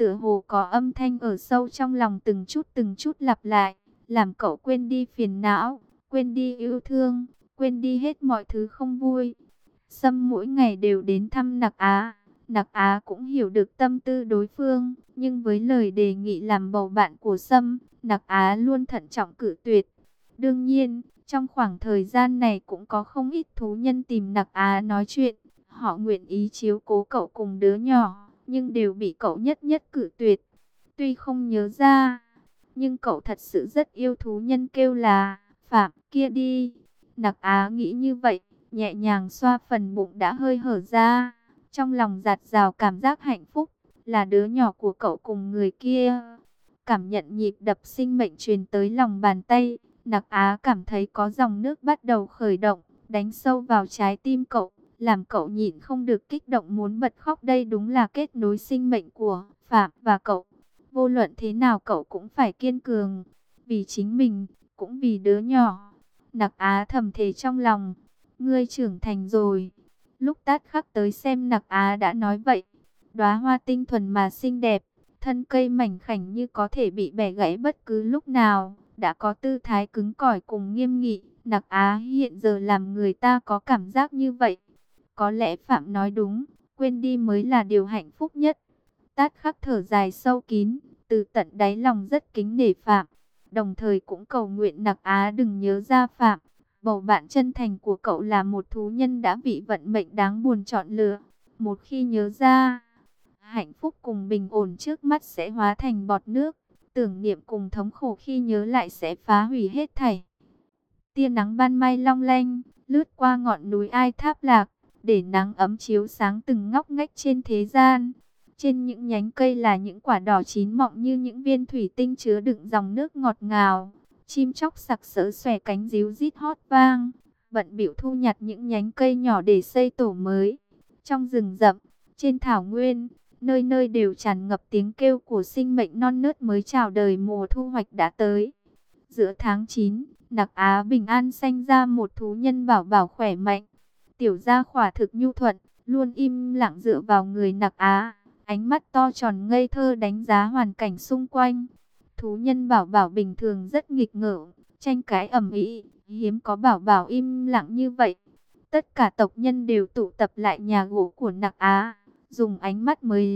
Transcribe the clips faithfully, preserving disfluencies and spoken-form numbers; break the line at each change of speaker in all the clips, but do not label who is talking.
tựa hồ có âm thanh ở sâu trong lòng từng chút từng chút lặp lại, làm cậu quên đi phiền não, quên đi yêu thương, quên đi hết mọi thứ không vui. Sâm mỗi ngày đều đến thăm Nặc Á, Nặc Á cũng hiểu được tâm tư đối phương, nhưng với lời đề nghị làm bầu bạn của Sâm, Nặc Á luôn thận trọng cự tuyệt. Đương nhiên, trong khoảng thời gian này cũng có không ít thú nhân tìm Nặc Á nói chuyện, họ nguyện ý chiếu cố cậu cùng đứa nhỏ, nhưng đều bị cậu nhất nhất cự tuyệt. Tuy không nhớ ra, nhưng cậu thật sự rất yêu thú nhân kêu là Phạm kia đi. Nặc Á nghĩ như vậy, nhẹ nhàng xoa phần bụng đã hơi hở ra, trong lòng dạt dào cảm giác hạnh phúc, là đứa nhỏ của cậu cùng người kia. Cảm nhận nhịp đập sinh mệnh truyền tới lòng bàn tay, Nặc Á cảm thấy có dòng nước bắt đầu khởi động, đánh sâu vào trái tim cậu, làm cậu nhịn không được kích động muốn bật khóc. Đây đúng là kết nối sinh mệnh của Phạm và cậu. Vô luận thế nào cậu cũng phải kiên cường, vì chính mình, cũng vì đứa nhỏ. Nặc Á thầm thề trong lòng, ngươi trưởng thành rồi. Lúc Tát Khắc tới xem Nặc Á đã nói vậy. Đóa hoa tinh thuần mà xinh đẹp, thân cây mảnh khảnh như có thể bị bẻ gãy bất cứ lúc nào, đã có tư thái cứng cỏi cùng nghiêm nghị. Nặc Á hiện giờ làm người ta có cảm giác như vậy. Có lẽ Phạm nói đúng, quên đi mới là điều hạnh phúc nhất. Tát Khắc thở dài sâu kín, từ tận đáy lòng rất kính nể Phạm, đồng thời cũng cầu nguyện Nặc Á đừng nhớ ra Phạm. Bầu bạn chân thành của cậu là một thú nhân đã bị vận mệnh đáng buồn chọn lựa. Một khi nhớ ra, hạnh phúc cùng bình ổn trước mắt sẽ hóa thành bọt nước. Tưởng niệm cùng thống khổ khi nhớ lại sẽ phá hủy hết thảy. Tia nắng ban mai long lanh, lướt qua ngọn núi Ai Tháp Lạc, để nắng ấm chiếu sáng từng ngóc ngách trên thế gian. Trên những nhánh cây là những quả đỏ chín mọng như những viên thủy tinh chứa đựng dòng nước ngọt ngào. Chim chóc sặc sỡ xòe cánh ríu rít hót vang, bận bịu thu nhặt những nhánh cây nhỏ để xây tổ mới. Trong rừng rậm, trên thảo nguyên, nơi nơi đều tràn ngập tiếng kêu của sinh mệnh non nớt mới chào đời. Mùa thu hoạch đã tới. Giữa tháng chín, Nặc Á bình an sanh ra một thú nhân bảo bảo khỏe mạnh. Tiểu gia khỏa thực nhu thuận, luôn im lặng dựa vào người Nặc Á, ánh mắt to tròn ngây thơ đánh giá hoàn cảnh xung quanh. Thú nhân bảo bảo bình thường rất nghịch ngợm, tranh cãi ầm ĩ, hiếm có bảo bảo im lặng như vậy. Tất cả tộc nhân đều tụ tập lại nhà gỗ của Nặc Á, dùng ánh mắt mới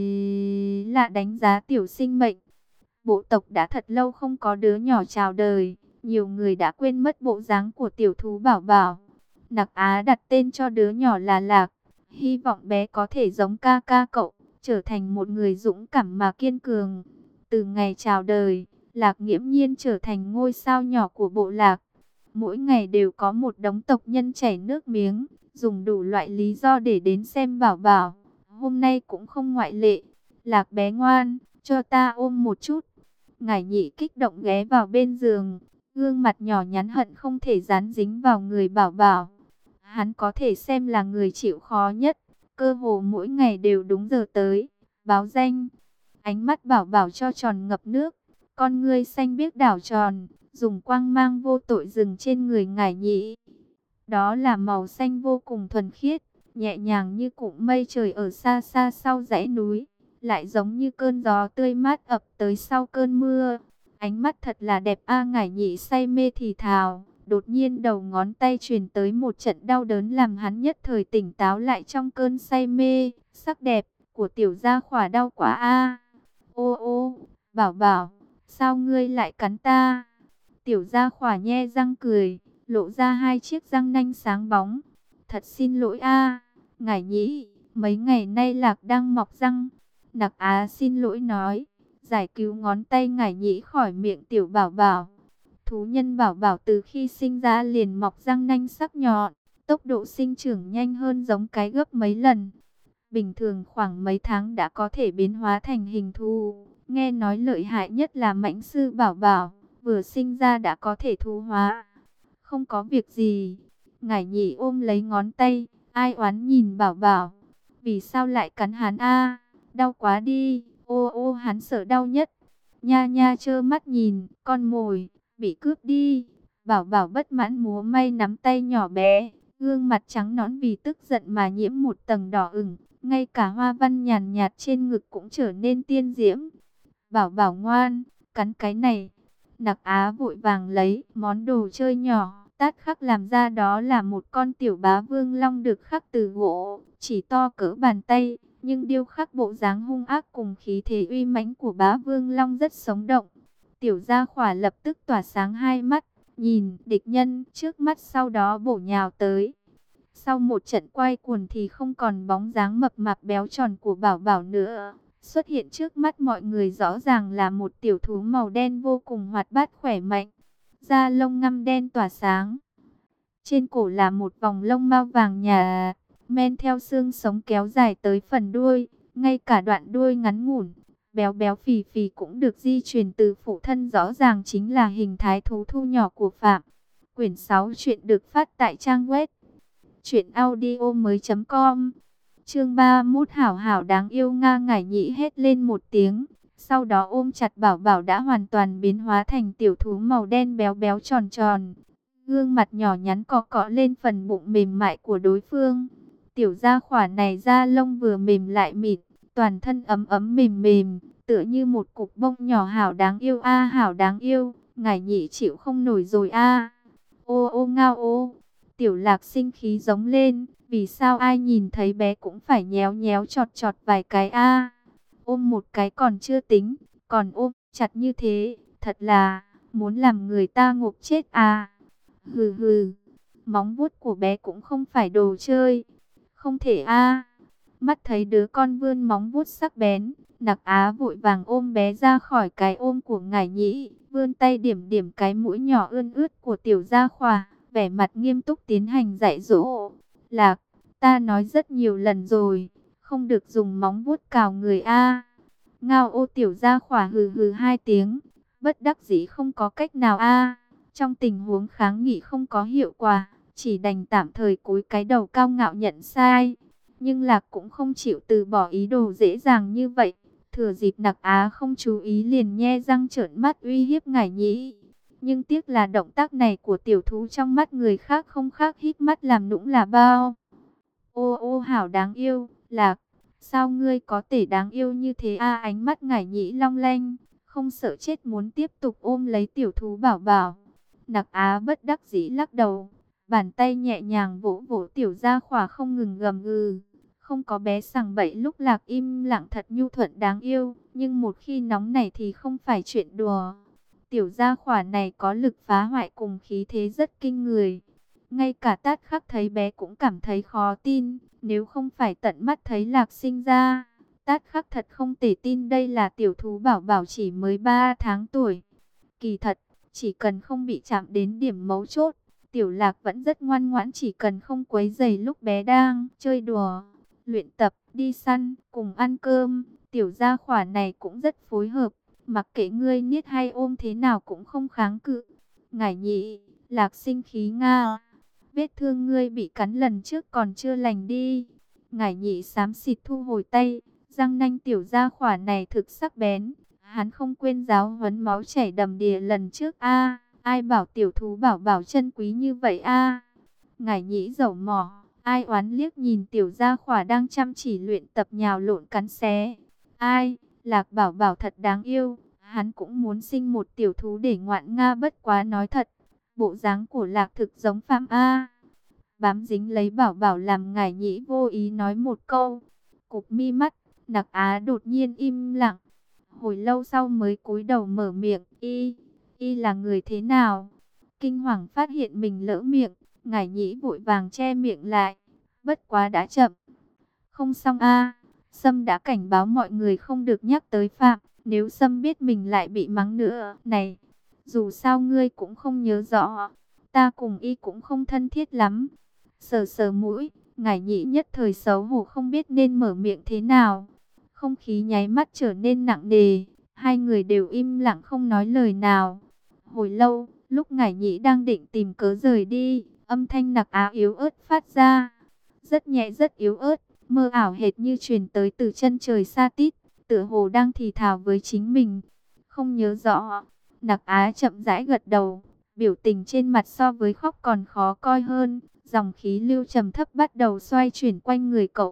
lạ đánh giá tiểu sinh mệnh. Bộ tộc đã thật lâu không có đứa nhỏ chào đời, nhiều người đã quên mất bộ dáng của tiểu thú bảo bảo. Nặc Á đặt tên cho đứa nhỏ là Lạc, hy vọng bé có thể giống ca ca cậu, trở thành một người dũng cảm mà kiên cường. Từ ngày chào đời, Lạc nghiễm nhiên trở thành ngôi sao nhỏ của bộ lạc. Mỗi ngày đều có một đống tộc nhân chảy nước miếng, dùng đủ loại lý do để đến xem bảo bảo. Hôm nay cũng không ngoại lệ. Lạc bé ngoan, cho ta ôm một chút. Ngải Nhị kích động ghé vào bên giường, gương mặt nhỏ nhắn hận không thể dán dính vào người bảo bảo. Hắn có thể xem là người chịu khó nhất, cơ hồ mỗi ngày đều đúng giờ tới, báo danh. Ánh mắt bảo bảo cho tròn ngập nước, con ngươi xanh biếc đảo tròn, dùng quang mang vô tội dừng trên người Ngải Nhị. Đó là màu xanh vô cùng thuần khiết, nhẹ nhàng như cụm mây trời ở xa xa sau dãy núi, lại giống như cơn gió tươi mát ập tới sau cơn mưa. Ánh mắt thật là đẹp a. Ngải Nhị say mê thì thào. Đột nhiên đầu ngón tay truyền tới một trận đau đớn làm hắn nhất thời tỉnh táo lại trong cơn say mê. Sắc đẹp của tiểu gia khỏa đau quá a. Ô ô, bảo bảo, sao ngươi lại cắn ta? Tiểu gia khỏa nhe răng cười, lộ ra hai chiếc răng nanh sáng bóng. Thật xin lỗi a, Ngải Nhị, mấy ngày nay Lạc đang mọc răng. Nặc Á xin lỗi nói, giải cứu ngón tay Ngải Nhị khỏi miệng tiểu bảo bảo. Thú nhân bảo bảo từ khi sinh ra liền mọc răng nanh sắc nhọn, tốc độ sinh trưởng nhanh hơn giống cái gấp mấy lần. Bình thường khoảng mấy tháng đã có thể biến hóa thành hình thú. Nghe nói lợi hại nhất là mãnh sư bảo bảo, vừa sinh ra đã có thể thú hóa. Không có việc gì. Ngải Nhị ôm lấy ngón tay, ai oán nhìn bảo bảo. Vì sao lại cắn hắn a? Đau quá đi. Ô ô, hắn sợ đau nhất. Nha nha trơ mắt nhìn, con mồi bị cướp đi. Bảo bảo bất mãn múa may nắm tay nhỏ bé, gương mặt trắng nõn vì tức giận mà nhiễm một tầng đỏ ửng. ngay cả hoa văn nhàn nhạt trên ngực cũng trở nên tiên diễm. Bảo bảo ngoan, cắn cái này. Nặc Á vội vàng lấy món đồ chơi nhỏ, tát khắc làm ra, đó là một con tiểu bá vương long được khắc từ gỗ, chỉ to cỡ bàn tay, nhưng điêu khắc bộ dáng hung ác cùng khí thế uy mãnh của bá vương long rất sống động. Tiểu gia khỏa lập tức tỏa sáng hai mắt, nhìn địch nhân trước mắt sau đó bổ nhào tới. Sau một trận quay cuồng thì không còn bóng dáng mập mạp béo tròn của bảo bảo nữa. Xuất hiện trước mắt mọi người rõ ràng là một tiểu thú màu đen vô cùng hoạt bát khỏe mạnh. Da lông ngăm đen tỏa sáng. Trên cổ là một vòng lông mao vàng nhà, men theo xương sống kéo dài tới phần đuôi. Ngay cả đoạn đuôi ngắn ngủn, béo béo phì phì cũng được di truyền từ phụ thân, rõ ràng chính là hình thái thú thu nhỏ của Phạm. Quyển sáu truyện được phát tại trang web truyện audio mới chấm com. Chương ba mươi mốt hảo hảo đáng yêu. Nga Ngải Nhĩ hét lên một tiếng, sau đó ôm chặt bảo bảo đã hoàn toàn biến hóa thành tiểu thú màu đen béo béo tròn tròn. Gương mặt nhỏ nhắn cọ cọ lên phần bụng mềm mại của đối phương. Tiểu gia khỏa này da lông vừa mềm lại mịn, toàn thân ấm ấm mềm mềm, tựa như một cục bông nhỏ, hảo đáng yêu a, hảo đáng yêu. Ngải Nhĩ chịu không nổi rồi a. Ô ô ngao ô. Tiểu Lạc sinh khí giống lên, vì sao ai nhìn thấy bé cũng phải nhéo nhéo chọt chọt vài cái a. Ôm một cái còn chưa tính, còn ôm chặt như thế, thật là muốn làm người ta ngộp chết à. Hừ hừ, móng vuốt của bé cũng không phải đồ chơi. Không thể a. Mắt thấy đứa con vươn móng vuốt sắc bén, Nặc Á vội vàng ôm bé ra khỏi cái ôm của Ngải Nhĩ, vươn tay điểm điểm cái mũi nhỏ ươn ướt của tiểu gia khỏa, vẻ mặt nghiêm túc tiến hành dạy dỗ. Lạc, ta nói rất nhiều lần rồi, không được dùng móng vuốt cào người a. Ngao ô. Tiểu gia khỏa hừ hừ hai tiếng, bất đắc dĩ không có cách nào a. Trong tình huống kháng nghị không có hiệu quả, chỉ đành tạm thời cúi cái đầu cao ngạo nhận sai. Nhưng Lạc cũng không chịu từ bỏ ý đồ dễ dàng như vậy. Thừa dịp Nặc Á không chú ý liền nhe răng trợn mắt uy hiếp Ngải Nhĩ. Nhưng tiếc là động tác này của tiểu thú trong mắt người khác không khác híp mắt làm nũng là bao. Ô ô hảo đáng yêu, Lạc, sao ngươi có thể đáng yêu như thế a? Ánh mắt Ngải Nhĩ long lanh, không sợ chết muốn tiếp tục ôm lấy tiểu thú bảo bảo. Nặc Á bất đắc dĩ lắc đầu, bàn tay nhẹ nhàng vỗ vỗ tiểu gia khỏa không ngừng gầm gừ. Không có bé sằng bậy lúc Lạc im lặng thật nhu thuận đáng yêu, nhưng một khi nóng nảy thì không phải chuyện đùa. Tiểu gia khỏa này có lực phá hoại cùng khí thế rất kinh người. Ngay cả Tát Khắc thấy bé cũng cảm thấy khó tin, nếu không phải tận mắt thấy Lạc sinh ra. Tát Khắc thật không thể tin đây là tiểu thú bảo bảo chỉ mới ba tháng tuổi. Kỳ thật, chỉ cần không bị chạm đến điểm mấu chốt, Tiểu Lạc vẫn rất ngoan ngoãn, chỉ cần không quấy rầy lúc bé đang chơi đùa, luyện tập, đi săn, cùng ăn cơm. Tiểu gia khỏa này cũng rất phối hợp, mặc kệ ngươi niết hay ôm thế nào cũng không kháng cự. Ngải Nhĩ, Lạc sinh khí nga. Vết thương ngươi bị cắn lần trước còn chưa lành đi. Ngải Nhĩ xám xịt thu hồi tay, răng nanh tiểu gia khỏa này thực sắc bén. Hắn không quên giáo huấn máu chảy đầm đìa lần trước a. Ai bảo tiểu thú bảo bảo chân quý như vậy a. Ngải Nhĩ dẩu mỏ, ai oán liếc nhìn tiểu gia khỏa đang chăm chỉ luyện tập nhào lộn cắn xé. Ai, Lạc bảo bảo thật đáng yêu, hắn cũng muốn sinh một tiểu thú để ngoạn nga, bất quá nói thật, bộ dáng của Lạc thực giống Phạm a. Bám dính lấy bảo bảo làm Ngải Nhĩ vô ý nói một câu. Cụp mi mắt, Nặc Á đột nhiên im lặng. Hồi lâu sau mới cúi đầu mở miệng, y, y là người thế nào? Kinh hoàng phát hiện mình lỡ miệng, Ngải Nhĩ vội vàng che miệng lại, bất quá đã chậm. Không xong a, Sâm đã cảnh báo mọi người không được nhắc tới Phạm, nếu Sâm biết mình lại bị mắng nữa. Này, dù sao ngươi cũng không nhớ rõ, ta cùng y cũng không thân thiết lắm. Sờ sờ mũi, Ngải Nhĩ nhất thời xấu hổ không biết nên mở miệng thế nào. Không khí nháy mắt trở nên nặng nề, hai người đều im lặng không nói lời nào. Hồi lâu, lúc Ngải Nhĩ đang định tìm cớ rời đi, âm thanh Nặc Á yếu ớt phát ra. Rất nhẹ rất yếu ớt, mơ ảo hệt như truyền tới từ chân trời xa tít, tựa hồ đang thì thào với chính mình. Không nhớ rõ. Nặc Á chậm rãi gật đầu, biểu tình trên mặt so với khóc còn khó coi hơn. Dòng khí lưu trầm thấp bắt đầu xoay chuyển quanh người cậu.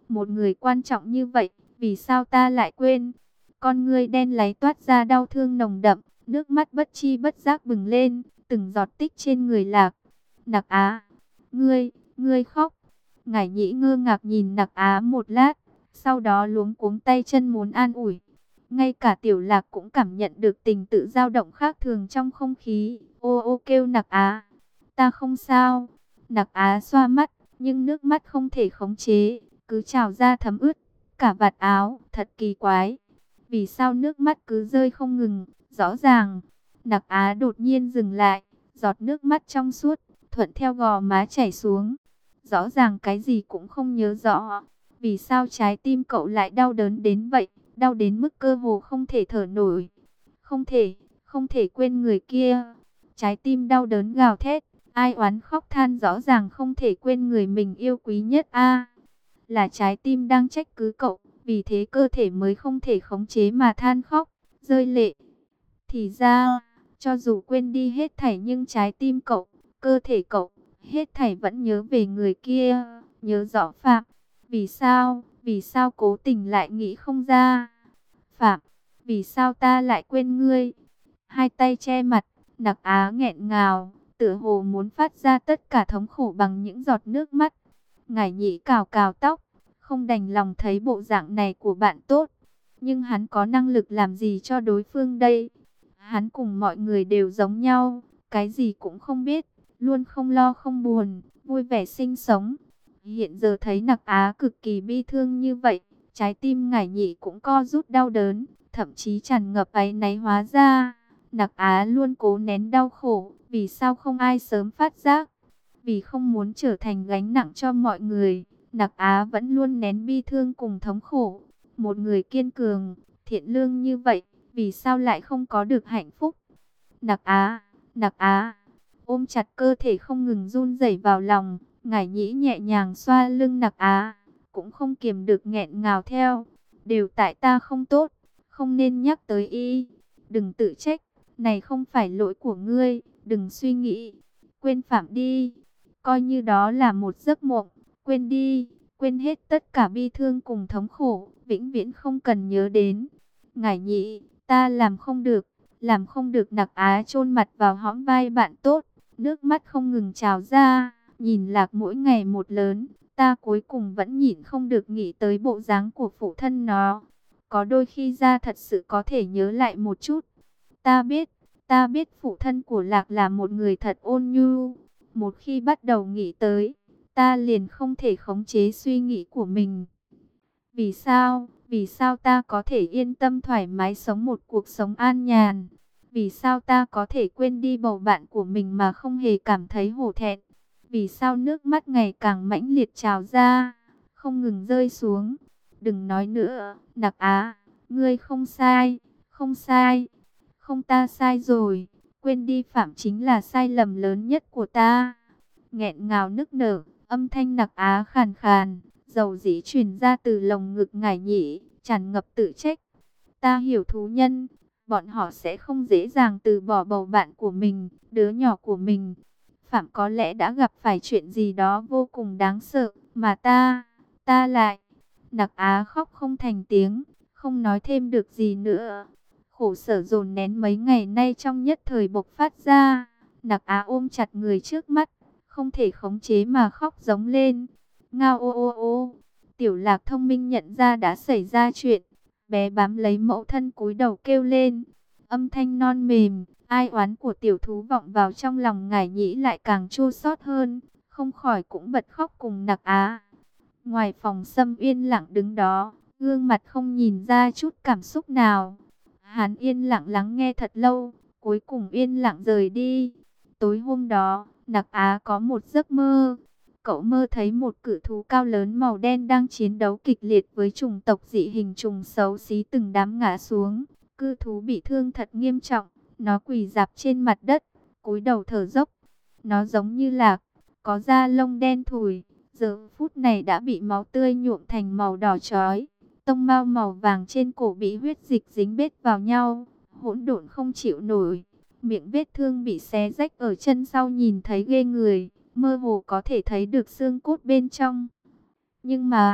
Một người quan trọng như vậy, vì sao ta lại quên? Con ngươi đen láy toát ra đau thương nồng đậm, nước mắt bất chi bất giác bừng lên, từng giọt tích trên người Lạc. Nặc Á, ngươi, ngươi khóc. Ngải Nhĩ ngơ ngác nhìn Nặc Á một lát, sau đó luống cuống tay chân muốn an ủi. Ngay cả Tiểu Lạc cũng cảm nhận được tình tự dao động khác thường trong không khí. Ô ô kêu Nặc Á, ta không sao. Nặc Á xoa mắt, nhưng nước mắt không thể khống chế, cứ trào ra thấm ướt cả vạt áo. Thật kỳ quái, vì sao nước mắt cứ rơi không ngừng? Rõ ràng. Nặc Á đột nhiên dừng lại, giọt nước mắt trong suốt thuận theo gò má chảy xuống. Rõ ràng cái gì cũng không nhớ rõ. Vì sao trái tim cậu lại đau đớn đến vậy? Đau đến mức cơ hồ không thể thở nổi. Không thể, không thể quên người kia. Trái tim đau đớn gào thét, ai oán khóc than, rõ ràng không thể quên người mình yêu quý nhất a. Là trái tim đang trách cứ cậu, vì thế cơ thể mới không thể khống chế mà than khóc, rơi lệ. Thì ra, cho dù quên đi hết thảy nhưng trái tim cậu, cơ thể cậu, hết thảy vẫn nhớ về người kia, nhớ rõ Phạm. Vì sao, vì sao cố tình lại nghĩ không ra? Phạm, vì sao ta lại quên ngươi? Hai tay che mặt, Nặc Á nghẹn ngào, tựa hồ muốn phát ra tất cả thống khổ bằng những giọt nước mắt. Ngải Nhĩ cào cào tóc, không đành lòng thấy bộ dạng này của bạn tốt. Nhưng hắn có năng lực làm gì cho đối phương đây? Hắn cùng mọi người đều giống nhau, cái gì cũng không biết, luôn không lo không buồn, vui vẻ sinh sống. Hiện giờ thấy Nặc Á cực kỳ bi thương như vậy, trái tim Ngải Nhĩ cũng co rút đau đớn, thậm chí tràn ngập áy náy. Hóa ra, Nặc Á luôn cố nén đau khổ, vì sao không ai sớm phát giác? Vì không muốn trở thành gánh nặng cho mọi người, Nặc Á vẫn luôn nén bi thương cùng thống khổ. Một người kiên cường, thiện lương như vậy, vì sao lại không có được hạnh phúc? Nặc Á, Nặc Á, ôm chặt cơ thể không ngừng run rẩy vào lòng, Ngải Nhĩ nhẹ nhàng xoa lưng Nặc Á, cũng không kiềm được nghẹn ngào theo. Đều tại ta không tốt, không nên nhắc tới y. Đừng tự trách, này không phải lỗi của ngươi, đừng suy nghĩ, quên Phạm đi. Coi như đó là một giấc mộng, quên đi, quên hết tất cả bi thương cùng thống khổ, vĩnh viễn không cần nhớ đến. Ngải Nhĩ, ta làm không được, làm không được. Nặc Á chôn mặt vào hõm vai bạn tốt, nước mắt không ngừng trào ra, nhìn Lạc mỗi ngày một lớn, ta cuối cùng vẫn nhịn không được nghĩ tới bộ dáng của phụ thân nó. Có đôi khi ra thật sự có thể nhớ lại một chút. Ta biết, ta biết phụ thân của Lạc là một người thật ôn nhu. Một khi bắt đầu nghĩ tới, ta liền không thể khống chế suy nghĩ của mình. Vì sao, vì sao ta có thể yên tâm thoải mái sống một cuộc sống an nhàn? Vì sao ta có thể quên đi bầu bạn của mình mà không hề cảm thấy hổ thẹn? Vì sao nước mắt ngày càng mãnh liệt trào ra, không ngừng rơi xuống? Đừng nói nữa, Nặc Á, ngươi không sai, không sai, không, ta sai rồi. Quên đi Phạm chính là sai lầm lớn nhất của ta. Nghẹn ngào nức nở, âm thanh Nặc Á khàn khàn, dầu dĩ truyền ra từ lồng ngực Ngải Nhĩ, tràn ngập tự trách. Ta hiểu thú nhân, bọn họ sẽ không dễ dàng từ bỏ bầu bạn của mình, đứa nhỏ của mình. Phạm có lẽ đã gặp phải chuyện gì đó vô cùng đáng sợ, mà ta, ta lại... Nặc Á khóc không thành tiếng, không nói thêm được gì nữa. Khổ sở dồn nén mấy ngày nay trong nhất thời bộc phát ra. Nặc Á ôm chặt người trước mắt, không thể khống chế mà khóc giống lên. Ngao ô ô ô. Tiểu Lạc thông minh nhận ra đã xảy ra chuyện, bé bám lấy mẫu thân cúi đầu kêu lên. Âm thanh non mềm, ai oán của tiểu thú vọng vào trong lòng Ngải Nhĩ lại càng chua xót hơn, không khỏi cũng bật khóc cùng Nặc Á. Ngoài phòng Sâm yên lặng đứng đó, gương mặt không nhìn ra chút cảm xúc nào. Hắn yên lặng lắng nghe thật lâu, cuối cùng yên lặng rời đi. Tối hôm đó, Nặc Á có một giấc mơ. Cậu mơ thấy một cự thú cao lớn màu đen đang chiến đấu kịch liệt với chủng tộc dị hình trùng xấu xí, từng đám ngã xuống. Cự thú bị thương thật nghiêm trọng, nó quỳ rạp trên mặt đất, cúi đầu thở dốc. Nó giống như Lạc, có da lông đen thùi, giờ phút này đã bị máu tươi nhuộm thành màu đỏ chói. Tông mao màu vàng trên cổ bị huyết dịch dính bết vào nhau, hỗn độn không chịu nổi. Miệng vết thương bị xé rách ở chân sau nhìn thấy ghê người, mơ hồ có thể thấy được xương cốt bên trong. Nhưng mà,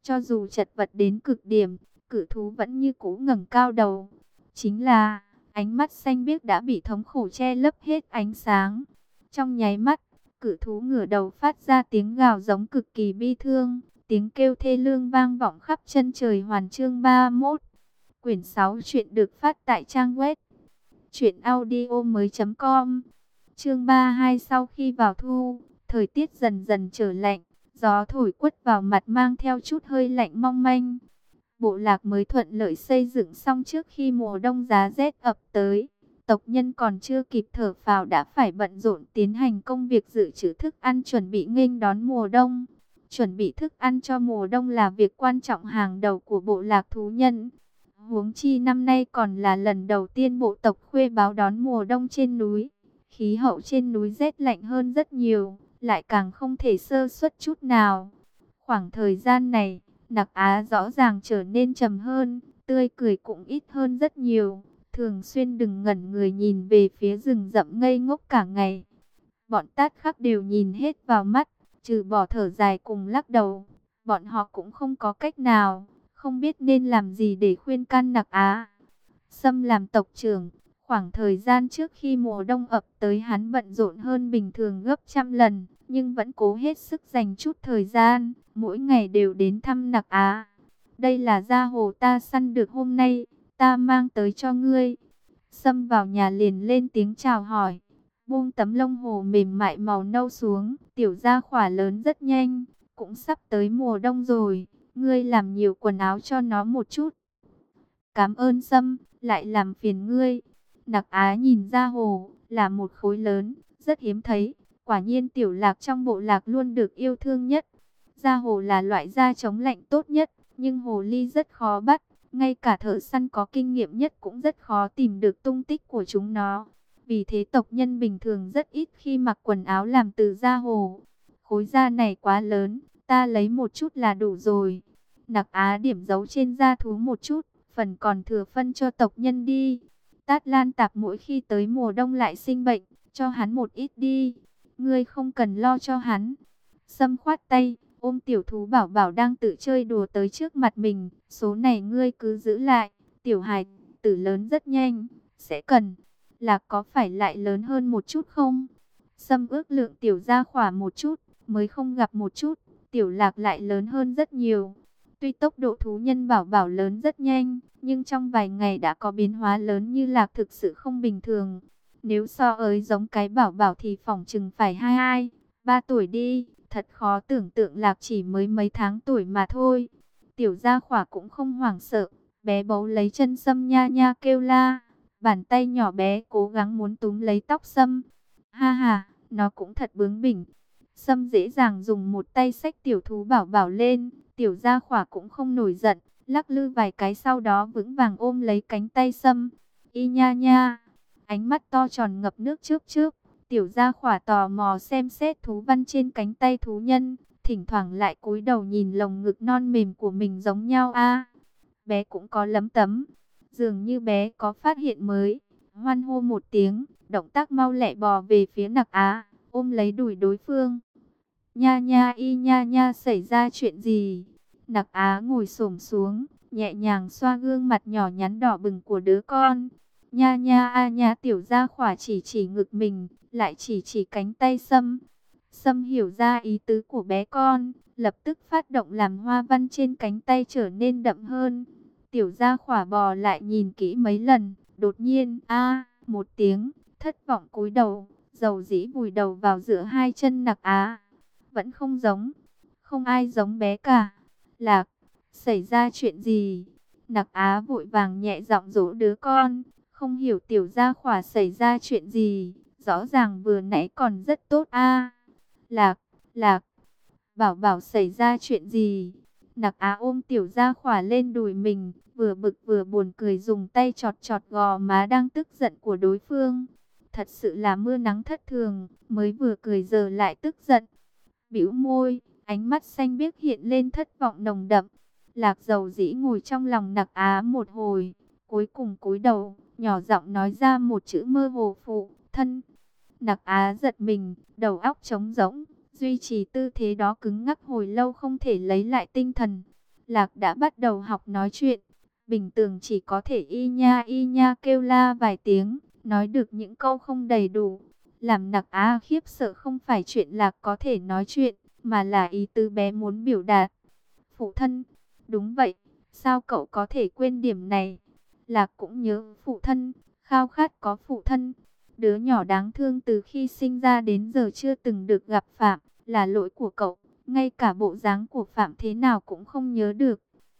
Cho dù chật vật đến cực điểm, cự thú vẫn như cũ ngẩng cao đầu. Chính là, ánh mắt xanh biếc đã bị thống khổ che lấp hết ánh sáng. Trong nháy mắt, cự thú ngửa đầu phát ra tiếng gào giống cực kỳ bi thương. Tiếng kêu thê lương vang vọng khắp chân trời. Hoàn chương ba mươi mốt. Quyển sáu chuyện được phát tại trang web truyện audio mới chấm com. Chương ba mươi hai. Sau khi vào thu, thời tiết dần dần trở lạnh, gió thổi quất vào mặt mang theo chút hơi lạnh mong manh. Bộ lạc mới thuận lợi xây dựng xong trước khi mùa đông giá rét ập tới. Tộc nhân còn chưa kịp thở phào đã phải bận rộn tiến hành công việc dự trữ thức ăn, chuẩn bị nghênh đón mùa đông. Chuẩn bị thức ăn cho mùa đông là việc quan trọng hàng đầu của bộ lạc thú nhân. Huống chi năm nay còn là lần đầu tiên bộ tộc Khuê báo đón mùa đông trên núi. Khí hậu trên núi rét lạnh hơn rất nhiều, lại càng không thể sơ suất chút nào. Khoảng thời gian này, Nặc Á rõ ràng trở nên trầm hơn, tươi cười cũng ít hơn rất nhiều. Thường xuyên đừng ngẩn người nhìn về phía rừng rậm ngây ngốc cả ngày. Bọn Tát Khắc đều nhìn hết vào mắt, trừ bỏ thở dài cùng lắc đầu. Bọn họ cũng không có cách nào, không biết nên làm gì để khuyên can Nặc Á. Sâm làm tộc trưởng, khoảng thời gian trước khi mùa đông ập tới hắn bận rộn hơn bình thường gấp trăm lần, nhưng vẫn cố hết sức dành chút thời gian, mỗi ngày đều đến thăm Nặc Á. Đây là da hồ ta săn được hôm nay, ta mang tới cho ngươi. Sâm vào nhà liền lên tiếng chào hỏi, buông tấm lông hồ mềm mại màu nâu xuống. Tiểu gia khỏa lớn rất nhanh, cũng sắp tới mùa đông rồi, ngươi làm nhiều quần áo cho nó một chút. Cảm ơn Sâm, lại làm phiền ngươi. Nặc Á nhìn da hồ, là một khối lớn, rất hiếm thấy. Quả nhiên tiểu lạc trong bộ lạc luôn được yêu thương nhất. Da hồ là loại da chống lạnh tốt nhất, nhưng hồ ly rất khó bắt. Ngay cả thợ săn có kinh nghiệm nhất cũng rất khó tìm được tung tích của chúng nó. Vì thế tộc nhân bình thường rất ít khi mặc quần áo làm từ da hồ. Khối da này quá lớn, ta lấy một chút là đủ rồi. Nặc Á điểm dấu trên da thú một chút, phần còn thừa phân cho tộc nhân đi. Tát Lan Tạp mỗi khi tới mùa đông lại sinh bệnh, cho hắn một ít đi. Ngươi không cần lo cho hắn. Sâm khoát tay, ôm tiểu thú bảo bảo đang tự chơi đùa tới trước mặt mình. Số này ngươi cứ giữ lại, tiểu hài tử lớn rất nhanh, sẽ cần. Lạc có phải lại lớn hơn một chút không? Sâm ước lượng tiểu gia khỏa một chút, mới không gặp một chút, tiểu lạc lại lớn hơn rất nhiều. Tuy tốc độ thú nhân bảo bảo lớn rất nhanh, nhưng trong vài ngày đã có biến hóa lớn như lạc thực sự không bình thường. Nếu so với giống cái bảo bảo thì phỏng chừng phải hai hai, ba tuổi đi, thật khó tưởng tượng lạc chỉ mới mấy tháng tuổi mà thôi. Tiểu gia khỏa cũng không hoảng sợ, bé bấu lấy chân Sâm nha nha kêu la, bàn tay nhỏ bé cố gắng muốn túm lấy tóc Sâm. Ha ha, nó cũng thật bướng bỉnh. Sâm dễ dàng dùng một tay xách tiểu thú bảo bảo lên, tiểu gia khỏa cũng không nổi giận, lắc lư vài cái sau đó vững vàng ôm lấy cánh tay Sâm. Y nha nha, ánh mắt to tròn ngập nước chớp chớp, tiểu gia khỏa tò mò xem xét thú văn trên cánh tay thú nhân, thỉnh thoảng lại cúi đầu nhìn lồng ngực non mềm của mình giống nhau a. Bé cũng có lấm tấm, dường như bé có phát hiện mới, hoan hô một tiếng, động tác mau lẹ bò về phía Nặc Á, ôm lấy đùi đối phương. Nha nha y nha nha, xảy ra chuyện gì? Nặc Á ngồi xổm xuống, nhẹ nhàng xoa gương mặt nhỏ nhắn đỏ bừng của đứa con. Nha nha a nha, tiểu gia khỏa chỉ chỉ ngực mình, lại chỉ chỉ cánh tay Sâm. Sâm hiểu ra ý tứ của bé con, lập tức phát động làm hoa văn trên cánh tay trở nên đậm hơn. Tiểu gia khỏa bò lại nhìn kỹ mấy lần, đột nhiên a một tiếng, thất vọng cúi đầu, dầu dĩ vùi đầu vào giữa hai chân Nặc Á. Vẫn không giống, không ai giống bé cả. Lạc, xảy ra chuyện gì? Nặc Á vội vàng nhẹ giọng dỗ đứa con, không hiểu tiểu gia khỏa xảy ra chuyện gì, rõ ràng vừa nãy còn rất tốt a. Lạc, Lạc, bảo bảo xảy ra chuyện gì? Nặc Á ôm tiểu gia khỏa lên đùi mình, vừa bực vừa buồn cười dùng tay chọt chọt gò má đang tức giận của đối phương. Thật sự là mưa nắng thất thường, mới vừa cười giờ lại tức giận. Bĩu môi, ánh mắt xanh biếc hiện lên thất vọng nồng đậm. Lạc dầu dĩ ngồi trong lòng Nặc Á một hồi, cuối cùng cúi đầu, nhỏ giọng nói ra một chữ mơ hồ: phụ thân. Nặc Á giật mình, đầu óc trống rỗng, duy trì tư thế đó cứng ngắc hồi lâu không thể lấy lại tinh thần. Lạc đã bắt đầu học nói chuyện. Bình thường chỉ có thể y nha y nha kêu la vài tiếng, nói được những câu không đầy đủ. Làm Nặc Á khiếp sợ không phải chuyện Lạc có thể nói chuyện, mà là ý tứ bé muốn biểu đạt. Phụ thân, đúng vậy, sao cậu có thể quên điểm này? Lạc cũng nhớ phụ thân, khao khát có phụ thân. Đứa nhỏ đáng thương từ khi sinh ra đến giờ chưa từng được gặp Phạm, là lỗi của cậu. Ngay cả bộ dáng của Phạm thế nào cũng không nhớ được.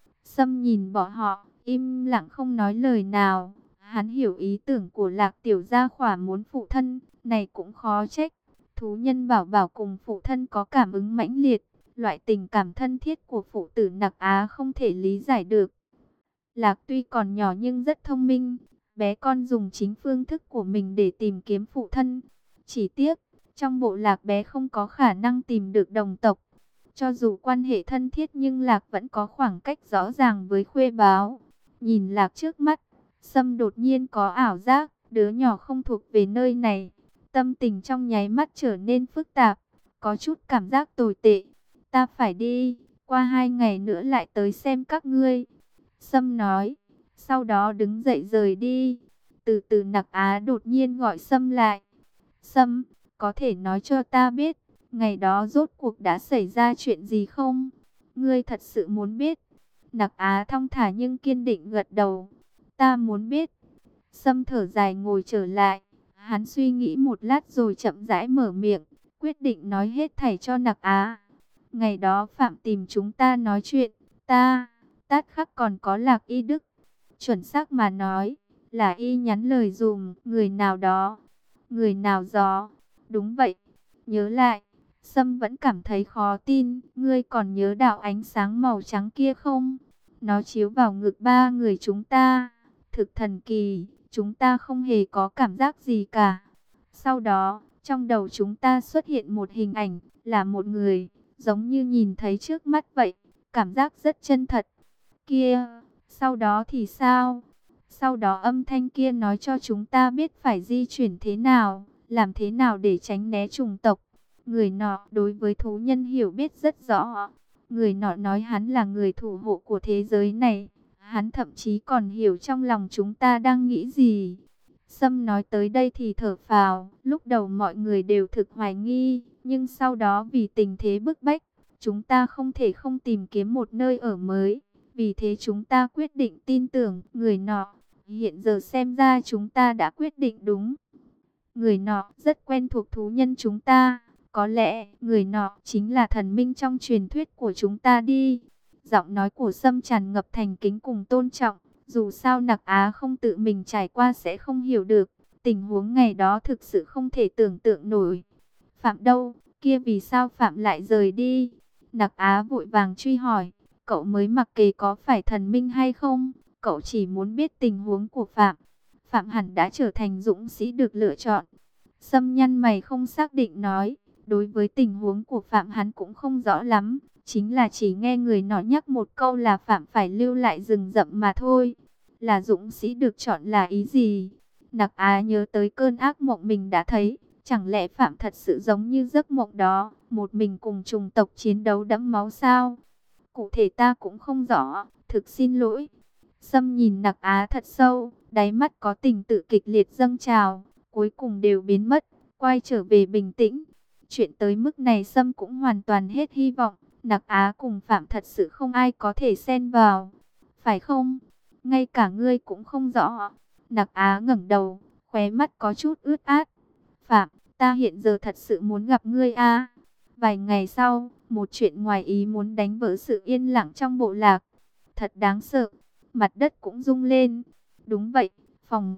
Sâm nhìn bọn họ, im lặng không nói lời nào. Hắn hiểu ý tưởng của Lạc Tiểu Gia Khỏa muốn phụ thân, này cũng khó trách. Thú nhân bảo bảo cùng phụ thân có cảm ứng mãnh liệt. Loại tình cảm thân thiết của phụ tử Nặc Á không thể lý giải được. Lạc tuy còn nhỏ nhưng rất thông minh. Bé con dùng chính phương thức của mình để tìm kiếm phụ thân. Chỉ tiếc, trong bộ Lạc bé không có khả năng tìm được đồng tộc. Cho dù quan hệ thân thiết nhưng Lạc vẫn có khoảng cách rõ ràng với Khuê Báo. Nhìn Lạc trước mắt, Sâm đột nhiên có ảo giác, đứa nhỏ không thuộc về nơi này. Tâm tình trong nháy mắt trở nên phức tạp, có chút cảm giác tồi tệ. Ta phải đi, qua hai ngày nữa lại tới xem các ngươi. Sâm nói, sau đó đứng dậy rời đi. Từ từ Nặc Á đột nhiên gọi Sâm lại. Sâm, có thể nói cho ta biết, ngày đó rốt cuộc đã xảy ra chuyện gì không? Ngươi thật sự muốn biết? Nặc Á thong thả nhưng kiên định gật đầu. Ta muốn biết. Sâm thở dài ngồi trở lại. Hắn suy nghĩ một lát rồi chậm rãi mở miệng, quyết định nói hết thảy cho Nặc Á. Ngày đó Phạm tìm chúng ta nói chuyện, ta, Tát Khắc còn có Lạc Y Đức. Chuẩn xác mà nói, là y nhắn lời dùm người nào đó, người nào gió. Đúng vậy, nhớ lại, Sâm vẫn cảm thấy khó tin. Ngươi còn nhớ đạo ánh sáng màu trắng kia không? Nó chiếu vào ngực ba người chúng ta. Thực thần kỳ, chúng ta không hề có cảm giác gì cả. Sau đó, trong đầu chúng ta xuất hiện một hình ảnh, là một người, giống như nhìn thấy trước mắt vậy. Cảm giác rất chân thật. Kia, sau đó thì sao? Sau đó âm thanh kia nói cho chúng ta biết phải di chuyển thế nào, làm thế nào để tránh né chủng tộc. Người nọ đối với thú nhân hiểu biết rất rõ. Người nọ nói hắn là người thủ hộ của thế giới này. Hắn thậm chí còn hiểu trong lòng chúng ta đang nghĩ gì. Sâm nói tới đây thì thở phào. Lúc đầu mọi người đều thực hoài nghi, nhưng sau đó vì tình thế bức bách, chúng ta không thể không tìm kiếm một nơi ở mới. Vì thế chúng ta quyết định tin tưởng người nọ. Hiện giờ xem ra chúng ta đã quyết định đúng. Người nọ rất quen thuộc thú nhân chúng ta. Có lẽ người nọ chính là thần minh trong truyền thuyết của chúng ta đi. Giọng nói của Sâm tràn ngập thành kính cùng tôn trọng. Dù sao Nặc Á không tự mình trải qua sẽ không hiểu được. Tình huống ngày đó thực sự không thể tưởng tượng nổi. Phạm đâu? Kia vì sao Phạm lại rời đi? Nặc Á vội vàng truy hỏi. Cậu mới mặc kệ có phải thần minh hay không? Cậu chỉ muốn biết tình huống của Phạm. Phạm hẳn đã trở thành dũng sĩ được lựa chọn. Sâm nhăn mày không xác định nói. Đối với tình huống của Phạm hắn cũng không rõ lắm. Chính là chỉ nghe người nọ nhắc một câu là Phạm phải lưu lại rừng rậm mà thôi. Là dũng sĩ được chọn là ý gì? Nặc Á nhớ tới cơn ác mộng mình đã thấy. Chẳng lẽ Phạm thật sự giống như giấc mộng đó, một mình cùng chủng tộc chiến đấu đẫm máu sao? Cụ thể ta cũng không rõ, thực xin lỗi. Sâm nhìn Nặc Á thật sâu, đáy mắt có tình tự kịch liệt dâng trào, cuối cùng đều biến mất, quay trở về bình tĩnh. Chuyện tới mức này Sâm cũng hoàn toàn hết hy vọng. Nặc Á cùng Phạm thật sự không ai có thể xen vào. Phải không? Ngay cả ngươi cũng không rõ. Nặc Á ngẩng đầu, khóe mắt có chút ướt át. Phạm, ta hiện giờ thật sự muốn gặp ngươi a. Vài ngày sau, một chuyện ngoài ý muốn đánh vỡ sự yên lặng trong bộ lạc. Thật đáng sợ. Mặt đất cũng rung lên. Đúng vậy, phòng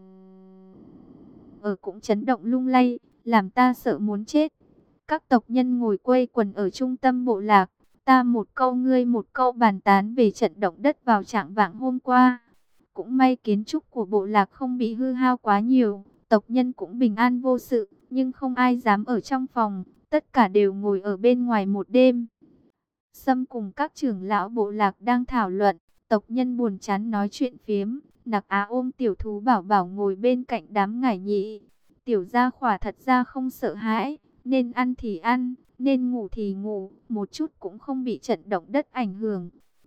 ở cũng chấn động lung lay, làm ta sợ muốn chết. Các tộc nhân ngồi quây quần ở trung tâm bộ lạc. Ta một câu ngươi một câu bàn tán về trận động đất vào trạng vạng hôm qua. Cũng may kiến trúc của bộ lạc không bị hư hao quá nhiều. Tộc nhân cũng bình an vô sự, nhưng không ai dám ở trong phòng. Tất cả đều ngồi ở bên ngoài một đêm. Sâm cùng các trưởng lão bộ lạc đang thảo luận. Tộc nhân buồn chán nói chuyện phiếm. Nặc Á ôm tiểu thú bảo bảo ngồi bên cạnh đám ngải nhị. Tiểu gia khỏa thật ra không sợ hãi. Nên ăn thì ăn, nên ngủ thì ngủ. Một chút cũng không bị trận động đất ảnh hưởng.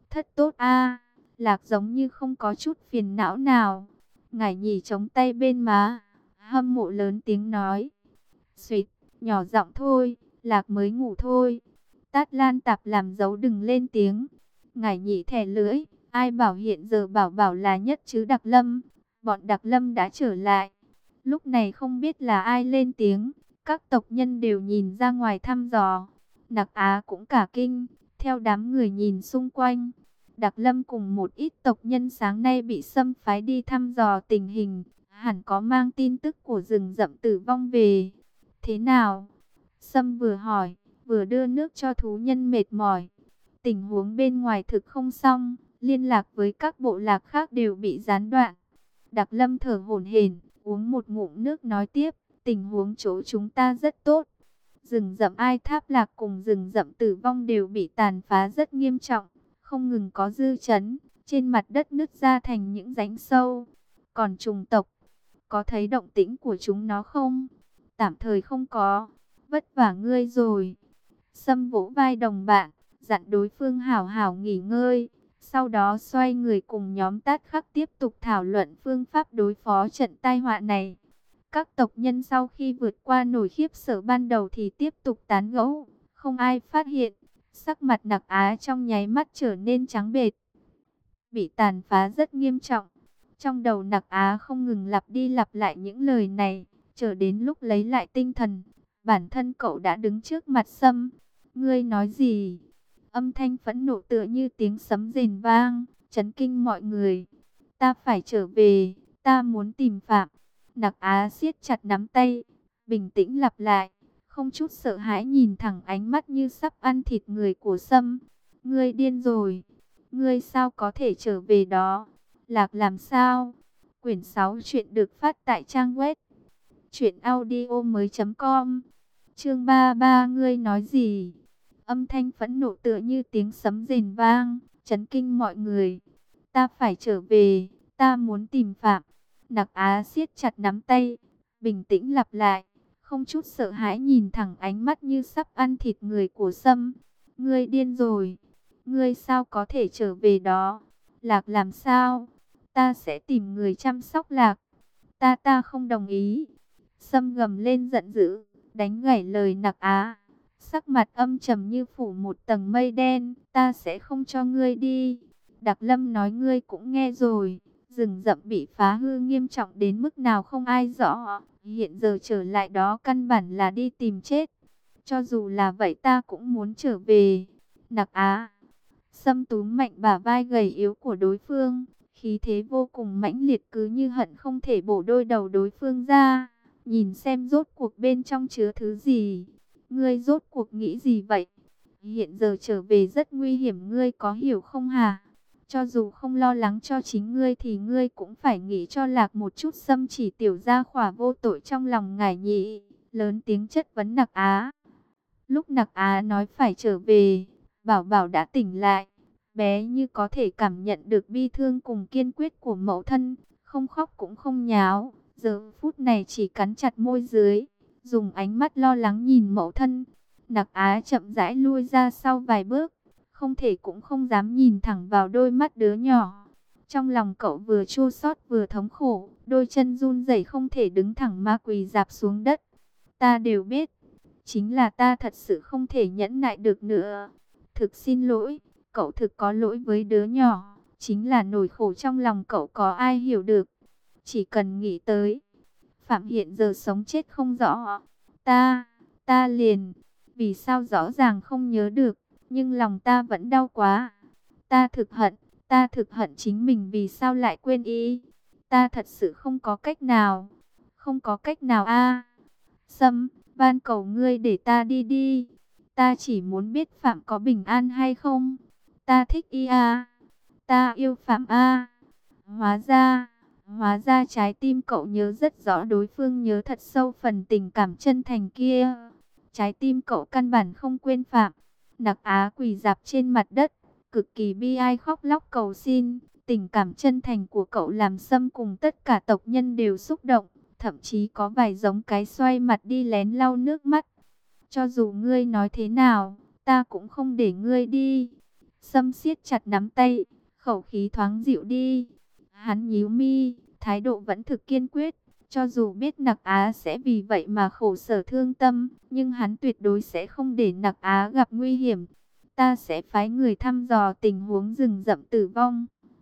Thất tốt a. Lạc giống như không có chút phiền não nào. Ngải Nhỉ chống tay bên má, hâm mộ lớn tiếng nói. Xuyệt, nhỏ giọng thôi, Lạc mới ngủ thôi. Tát Lan Tạp làm dấu đừng lên tiếng. Ngải Nhỉ thè lưỡi, ai bảo hiện giờ bảo bảo là nhất chứ Đặc Lâm. Bọn Đặc Lâm đã trở lại. Lúc này không biết là ai lên tiếng, các tộc nhân đều nhìn ra ngoài thăm dò. Nặc Á cũng cả kinh, theo đám người nhìn xung quanh. Đặc Lâm cùng một ít tộc nhân sáng nay bị Sâm phái đi thăm dò tình hình, hẳn có mang tin tức của rừng rậm tử vong về. Thế nào? Sâm vừa hỏi, vừa đưa nước cho thú nhân mệt mỏi. Tình huống bên ngoài thực không xong, liên lạc với các bộ lạc khác đều bị gián đoạn. Đặc Lâm thở hổn hển, uống một ngụm nước nói tiếp, tình huống chỗ chúng ta rất tốt. Rừng rậm Ai Tháp Lạc cùng rừng rậm Tử Vong đều bị tàn phá rất nghiêm trọng, không ngừng có dư chấn, trên mặt đất nứt ra thành những rãnh sâu. Còn trùng tộc, có thấy động tĩnh của chúng nó không? Tạm thời không có, vất vả ngươi rồi. Sâm vỗ vai đồng bạn, dặn đối phương hảo hảo nghỉ ngơi. Sau đó xoay người cùng nhóm Tát Khắc tiếp tục thảo luận phương pháp đối phó trận tai họa này. Các tộc nhân sau khi vượt qua nỗi khiếp sợ ban đầu thì tiếp tục tán gẫu, không ai phát hiện. Sắc mặt Nặc Á trong nháy mắt trở nên trắng bệch, bị tàn phá rất nghiêm trọng. Trong đầu Nặc Á không ngừng lặp đi lặp lại những lời này, chờ đến lúc lấy lại tinh thần, bản thân cậu đã đứng trước mặt Sâm. Ngươi nói gì? Âm thanh phẫn nộ tựa như tiếng sấm rền vang, chấn kinh mọi người. Ta phải trở về, ta muốn tìm Phạm. Nặc Á siết chặt nắm tay, bình tĩnh lặp lại, không chút sợ hãi nhìn thẳng ánh mắt như sắp ăn thịt người của Sâm. Ngươi điên rồi, ngươi sao có thể trở về đó? Lạc làm sao? Quyển sáu chuyện được phát tại trang web truyện audio mới chấm com. Chương ba mươi ba, ngươi nói gì? Âm thanh phẫn nộ tựa như tiếng sấm rền vang, chấn kinh mọi người. Ta phải trở về, ta muốn tìm Phạm. Nặc Á siết chặt nắm tay, bình tĩnh lặp lại, không chút sợ hãi nhìn thẳng ánh mắt như sắp ăn thịt người của Sâm. Ngươi điên rồi, ngươi sao có thể trở về đó? Lạc làm sao? Ta sẽ tìm người chăm sóc Lạc. Ta ta không đồng ý. Sâm gầm lên giận dữ, đánh gãy lời Nặc Á. Sắc mặt âm trầm như phủ một tầng mây đen. Ta sẽ không cho ngươi đi. Đặc Lâm nói ngươi cũng nghe rồi. Rừng rậm bị phá hư nghiêm trọng đến mức nào không ai rõ. Hiện giờ trở lại đó căn bản là đi tìm chết. Cho dù là vậy ta cũng muốn trở về. Nặc Á. Sâm túm mạnh bả vai gầy yếu của đối phương. Khí thế vô cùng mãnh liệt, cứ như hận không thể bổ đôi đầu đối phương ra. Nhìn xem rốt cuộc bên trong chứa thứ gì. Ngươi rốt cuộc nghĩ gì vậy? Hiện giờ trở về rất nguy hiểm, ngươi có hiểu không hả? Cho dù không lo lắng cho chính ngươi thì ngươi cũng phải nghĩ cho Lạc một chút. Sâm chỉ tiểu gia khỏa vô tội trong lòng Ngải Nhỉ, lớn tiếng chất vấn Nặc Á. Lúc Nặc Á nói phải trở về, Bảo Bảo đã tỉnh lại. Bé như có thể cảm nhận được bi thương cùng kiên quyết của mẫu thân, không khóc cũng không nháo. Giờ phút này chỉ cắn chặt môi dưới, dùng ánh mắt lo lắng nhìn mẫu thân. Nặc Á chậm rãi lui ra sau vài bước, không thể cũng không dám nhìn thẳng vào đôi mắt đứa nhỏ. Trong lòng cậu vừa chua xót vừa thống khổ, đôi chân run rẩy không thể đứng thẳng mà quỳ rạp xuống đất. Ta đều biết, chính là ta thật sự không thể nhẫn nại được nữa. Thực xin lỗi, cậu thực có lỗi với đứa nhỏ, chính là nỗi khổ trong lòng cậu có ai hiểu được. Chỉ cần nghĩ tới Phạm hiện giờ sống chết không rõ, ta, ta liền, vì sao rõ ràng không nhớ được, nhưng lòng ta vẫn đau quá. Ta thực hận, ta thực hận chính mình vì sao lại quên ý. Ta thật sự không có cách nào, không có cách nào a. Sâm, van cầu ngươi để ta đi đi. Ta chỉ muốn biết Phạm có bình an hay không. Ta thích y a, ta yêu Phạm a. Hóa ra, hóa ra trái tim cậu nhớ rất rõ đối phương, nhớ thật sâu phần tình cảm chân thành kia. Trái tim cậu căn bản không quên Phạm. Nặc Á quỳ rạp trên mặt đất, cực kỳ bi ai khóc lóc cầu xin. Tình cảm chân thành của cậu làm Sâm cùng tất cả tộc nhân đều xúc động, thậm chí có vài giống cái xoay mặt đi lén lau nước mắt. Cho dù ngươi nói thế nào, ta cũng không để ngươi đi. Sâm siết chặt nắm tay, khẩu khí thoáng dịu đi. Hắn nhíu mi, thái độ vẫn thực kiên quyết. Cho dù biết Nặc Á sẽ vì vậy mà khổ sở thương tâm, nhưng hắn tuyệt đối sẽ không để Nặc Á gặp nguy hiểm. Ta sẽ phái người thăm dò tình huống rừng rậm tử vong.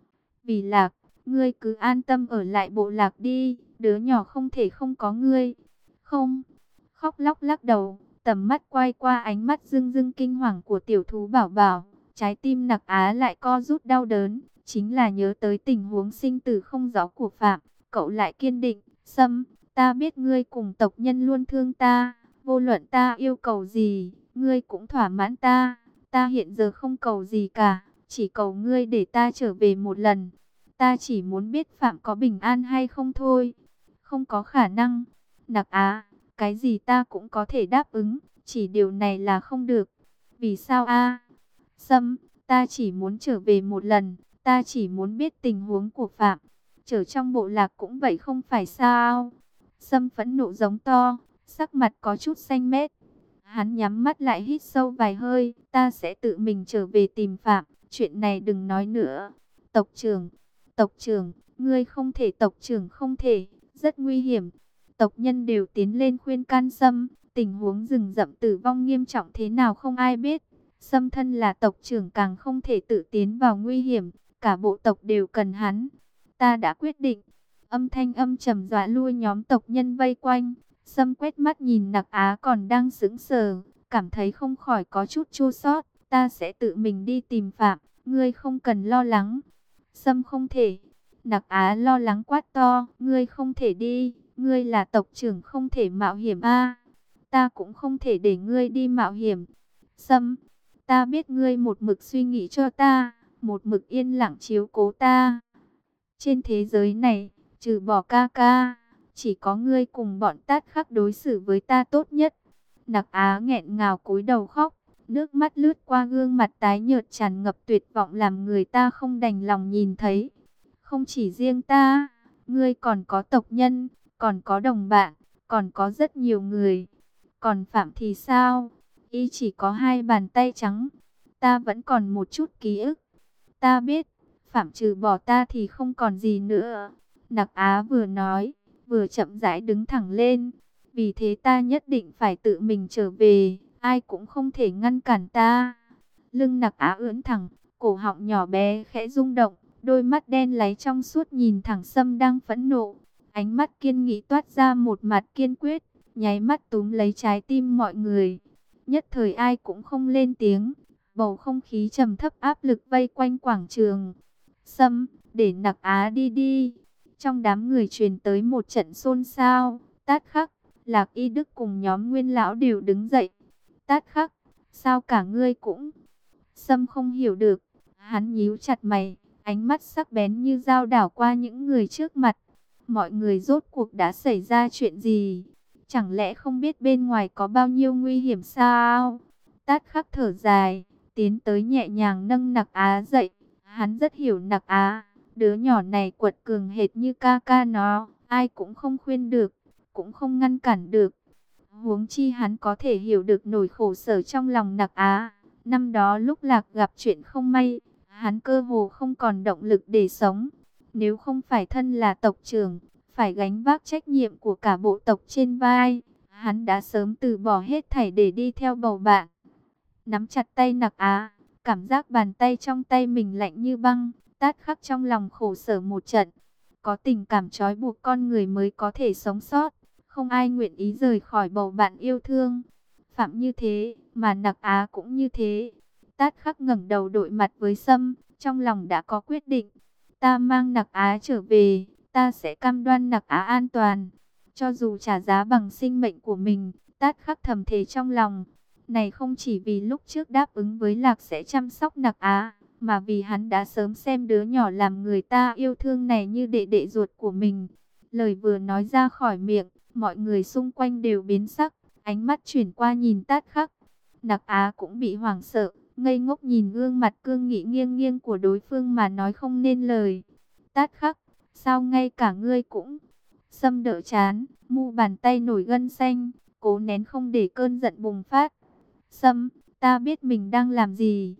Vì Lạc, ngươi cứ an tâm ở lại bộ lạc đi, đứa nhỏ không thể không có ngươi. Không, khóc lóc lắc đầu, tầm mắt quay qua ánh mắt rưng rưng kinh hoàng của tiểu thú bảo bảo. Trái tim Nặc Á lại co rút đau đớn, chính là nhớ tới tình huống sinh tử không rõ của Phạm, cậu lại kiên định. Sâm, ta biết ngươi cùng tộc nhân luôn thương ta, vô luận ta yêu cầu gì, ngươi cũng thỏa mãn ta. Ta hiện giờ không cầu gì cả, chỉ cầu ngươi để ta trở về một lần. Ta chỉ muốn biết Phạm có bình an hay không thôi. Không có khả năng. Nặc Á, cái gì ta cũng có thể đáp ứng, chỉ điều này là không được. Vì sao a? Sâm, ta chỉ muốn trở về một lần, ta chỉ muốn biết tình huống của Phạm. Trở trong bộ lạc cũng vậy không phải sao? Sâm phẫn nộ giống to, sắc mặt có chút xanh mét. Hắn nhắm mắt lại hít sâu vài hơi, ta sẽ tự mình trở về tìm Phạm, chuyện này đừng nói nữa. Tộc trưởng, tộc trưởng, ngươi không thể, tộc trưởng không thể, rất nguy hiểm. Tộc nhân đều tiến lên khuyên can Sâm, tình huống rừng rậm tử vong nghiêm trọng thế nào không ai biết. Sâm thân là tộc trưởng càng không thể tự tiến vào nguy hiểm, cả bộ tộc đều cần hắn. Ta đã quyết định. Âm thanh âm trầm dọa lui nhóm tộc nhân vây quanh. Sâm quét mắt nhìn Nặc Á còn đang sững sờ, cảm thấy không khỏi có chút chua xót. Ta sẽ tự mình đi tìm Phạm, ngươi không cần lo lắng. Sâm không thể. Nặc Á lo lắng quát to, ngươi không thể đi, ngươi là tộc trưởng không thể mạo hiểm a. Ta cũng không thể để ngươi đi mạo hiểm. Sâm, ta biết ngươi một mực suy nghĩ cho ta, một mực yên lặng chiếu cố ta. Trên thế giới này, trừ bỏ ca ca, chỉ có ngươi cùng bọn Tát Khắc đối xử với ta tốt nhất. Nặc Á nghẹn ngào cúi đầu khóc, nước mắt lướt qua gương mặt tái nhợt tràn ngập tuyệt vọng làm người ta không đành lòng nhìn thấy. Không chỉ riêng ta, ngươi còn có tộc nhân, còn có đồng bạn, còn có rất nhiều người. Còn Phạm thì sao? Y chỉ có hai bàn tay trắng. Ta vẫn còn một chút ký ức. Ta biết, Phạm trừ bỏ ta thì không còn gì nữa. Nặc Á vừa nói, vừa chậm rãi đứng thẳng lên. Vì thế ta nhất định phải tự mình trở về, ai cũng không thể ngăn cản ta. Lưng Nặc Á ưỡn thẳng, cổ họng nhỏ bé khẽ rung động, đôi mắt đen láy trong suốt nhìn thẳng Sâm đang phẫn nộ. Ánh mắt kiên nghị toát ra một mặt kiên quyết, nháy mắt túm lấy trái tim mọi người. Nhất thời ai cũng không lên tiếng, bầu không khí trầm thấp áp lực vây quanh quảng trường. Sâm, để Nặc Á đi đi. Trong đám người truyền tới một trận xôn xao. Tát Khắc, Lạc Y Đức cùng nhóm Nguyên lão đều đứng dậy. Tát Khắc, sao cả ngươi cũng... Sâm không hiểu được, hắn nhíu chặt mày, ánh mắt sắc bén như dao đảo qua những người trước mặt. Mọi người rốt cuộc đã xảy ra chuyện gì? Chẳng lẽ không biết bên ngoài có bao nhiêu nguy hiểm sao? Tát Khắc thở dài, tiến tới nhẹ nhàng nâng Nặc Á dậy. Hắn rất hiểu Nặc Á, đứa nhỏ này quật cường hệt như ca ca nó, ai cũng không khuyên được, cũng không ngăn cản được. Huống chi hắn có thể hiểu được nỗi khổ sở trong lòng Nặc Á. Năm đó lúc Lạc gặp chuyện không may, hắn cơ hồ không còn động lực để sống. Nếu không phải thân là tộc trưởng, phải gánh vác trách nhiệm của cả bộ tộc trên vai, hắn đã sớm từ bỏ hết thảy để đi theo bầu bạn. Nắm chặt tay Nặc Á, cảm giác bàn tay trong tay mình lạnh như băng. Tát Khắc trong lòng khổ sở một trận. Có tình cảm trói buộc con người mới có thể sống sót. Không ai nguyện ý rời khỏi bầu bạn yêu thương. Phạm như thế, mà Nặc Á cũng như thế. Tát Khắc ngẩng đầu đối mặt với Sâm, trong lòng đã có quyết định. Ta mang Nặc Á trở về, ta sẽ cam đoan Nặc Á an toàn. Cho dù trả giá bằng sinh mệnh của mình, Tát Khắc thầm thề trong lòng. Này không chỉ vì lúc trước đáp ứng với Lạc sẽ chăm sóc Nặc Á, mà vì hắn đã sớm xem đứa nhỏ làm người ta yêu thương này như đệ đệ ruột của mình. Lời vừa nói ra khỏi miệng, mọi người xung quanh đều biến sắc, ánh mắt chuyển qua nhìn Tát Khắc. Nặc Á cũng bị hoảng sợ, ngây ngốc nhìn gương mặt cương nghị nghiêng nghiêng của đối phương mà nói không nên lời. Tát Khắc, sao ngay cả ngươi cũng... Sâm đỡ chán, mu bàn tay nổi gân xanh, cố nén không để cơn giận bùng phát. Sâm, ta biết mình đang làm gì.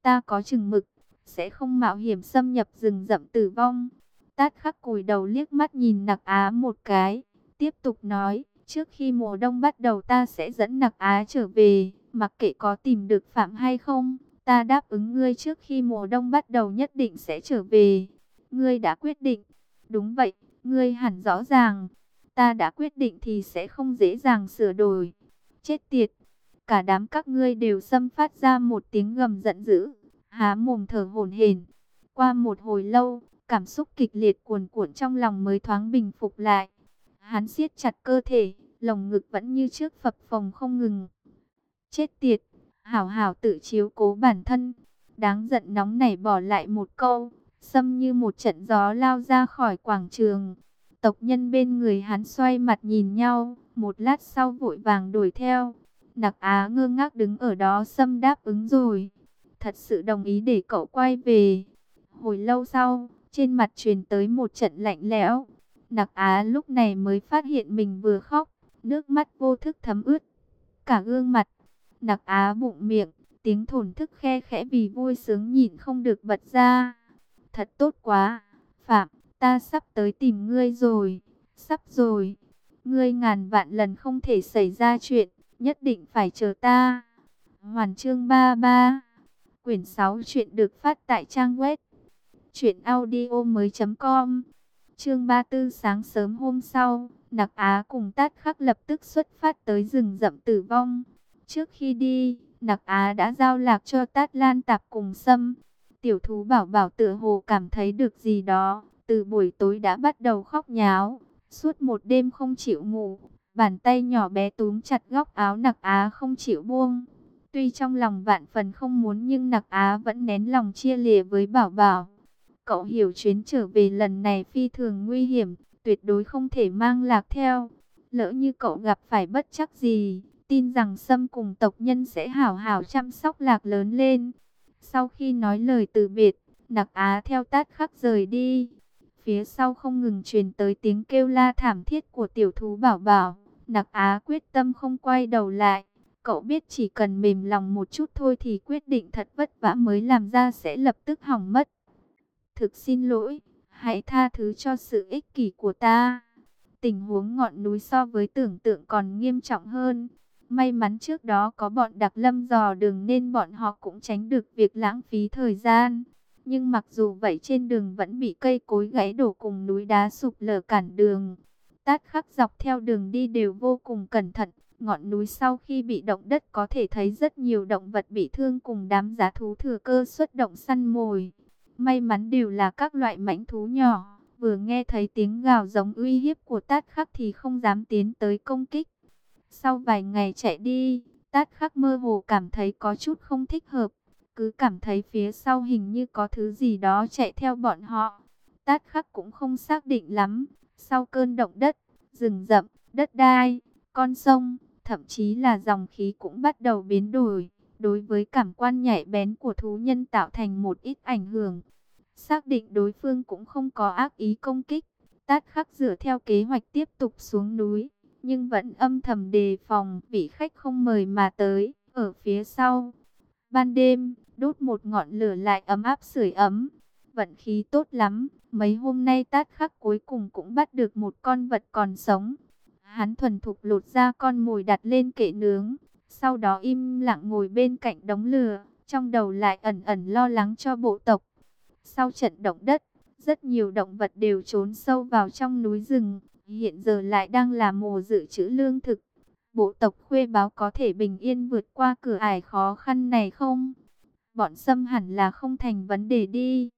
ta có chừng mực, sẽ không mạo hiểm xâm nhập rừng rậm tử vong. Tát Khắc cúi đầu liếc mắt nhìn Nặc Á một cái, tiếp tục nói, trước khi mùa đông bắt đầu ta sẽ dẫn Nặc Á trở về, mặc kệ có tìm được Phạm hay không, ta đáp ứng ngươi trước khi mùa đông bắt đầu nhất định sẽ trở về. Ngươi đã quyết định? Đúng vậy, ngươi hẳn rõ ràng. Ta đã quyết định thì sẽ không dễ dàng sửa đổi. Chết tiệt! Cả đám các ngươi đều xâm phát ra một tiếng gầm giận dữ, há mồm thở hổn hển. Qua một hồi lâu, cảm xúc kịch liệt cuồn cuộn trong lòng mới thoáng bình phục lại. Hắn siết chặt cơ thể, lồng ngực vẫn như trước phập phồng không ngừng. Chết tiệt! Hảo hảo tự chiếu cố bản thân. Đáng giận nóng nảy bỏ lại một câu, xâm như một trận gió lao ra khỏi quảng trường. Tộc nhân bên người hắn xoay mặt nhìn nhau, một lát sau vội vàng đuổi theo. Nặc Á ngơ ngác đứng ở đó, xâm đáp ứng rồi. Thật sự đồng ý để cậu quay về. Hồi lâu sau, trên mặt truyền tới một trận lạnh lẽo. Nặc Á lúc này mới phát hiện mình vừa khóc, nước mắt vô thức thấm ướt cả gương mặt. Nặc Á bụng miệng, tiếng thổn thức khe khẽ vì vui sướng nhịn không được bật ra. Thật tốt quá, Phạm, ta sắp tới tìm ngươi rồi, sắp rồi. Ngươi ngàn vạn lần không thể xảy ra chuyện, nhất định phải chờ ta. Hoàn chương ba mươi ba, quyển sáu chuyện được phát tại trang web truyện audio mới chấm com. Chương ba mươi tư sáng sớm hôm sau, Nặc Á cùng Tát Khắc lập tức xuất phát tới rừng rậm tử vong. Trước khi đi, Nặc Á đã giao lạc cho Tát Lan Tạp cùng Sâm. Tiểu thú bảo bảo tựa hồ cảm thấy được gì đó, từ buổi tối đã bắt đầu khóc nháo, suốt một đêm không chịu ngủ. Bàn tay nhỏ bé túm chặt góc áo Nặc Á không chịu buông. Tuy trong lòng vạn phần không muốn nhưng Nặc Á vẫn nén lòng chia lìa với bảo bảo. Cậu hiểu chuyến trở về lần này phi thường nguy hiểm, tuyệt đối không thể mang lạc theo. Lỡ như cậu gặp phải bất trắc gì, tin rằng Sâm cùng tộc nhân sẽ hảo hảo chăm sóc lạc lớn lên. Sau khi nói lời từ biệt, Nặc Á theo Tát Khắc rời đi. Phía sau không ngừng truyền tới tiếng kêu la thảm thiết của tiểu thú bảo bảo. Nặc Á quyết tâm không quay đầu lại. Cậu biết chỉ cần mềm lòng một chút thôi thì quyết định thật vất vả mới làm ra sẽ lập tức hỏng mất. Thực xin lỗi, hãy tha thứ cho sự ích kỷ của ta. Tình huống ngọn núi so với tưởng tượng còn nghiêm trọng hơn. May mắn trước đó có bọn đặc lâm dò đường nên bọn họ cũng tránh được việc lãng phí thời gian. Nhưng mặc dù vậy trên đường vẫn bị cây cối gãy đổ cùng núi đá sụp lở cản đường. Tát Khắc dọc theo đường đi đều vô cùng cẩn thận. Ngọn núi sau khi bị động đất có thể thấy rất nhiều động vật bị thương cùng đám giá thú thừa cơ xuất động săn mồi. May mắn đều là các loại mãnh thú nhỏ, vừa nghe thấy tiếng gào giống uy hiếp của Tát Khắc thì không dám tiến tới công kích. Sau vài ngày chạy đi, Tát Khắc mơ hồ cảm thấy có chút không thích hợp, cứ cảm thấy phía sau hình như có thứ gì đó chạy theo bọn họ. Tát Khắc cũng không xác định lắm, sau cơn động đất, rừng rậm, đất đai, con sông, thậm chí là dòng khí cũng bắt đầu biến đổi. Đối với cảm quan nhạy bén của thú nhân tạo thành một ít ảnh hưởng. Xác định đối phương cũng không có ác ý công kích, Tát Khắc dựa theo kế hoạch tiếp tục xuống núi, nhưng vẫn âm thầm đề phòng vị khách không mời mà tới, ở phía sau. Ban đêm, đốt một ngọn lửa lại ấm áp sưởi ấm. Vận khí tốt lắm, mấy hôm nay Tát Khắc cuối cùng cũng bắt được một con vật còn sống. Hắn thuần thục lột ra con mồi đặt lên kệ nướng. Sau đó im lặng ngồi bên cạnh đống lửa, trong đầu lại ẩn ẩn lo lắng cho bộ tộc. Sau trận động đất, rất nhiều động vật đều trốn sâu vào trong núi rừng, hiện giờ lại đang là mùa dự trữ lương thực. Bộ tộc Khuê Báo có thể bình yên vượt qua cửa ải khó khăn này không? Bọn Sâm hẳn là không thành vấn đề đi.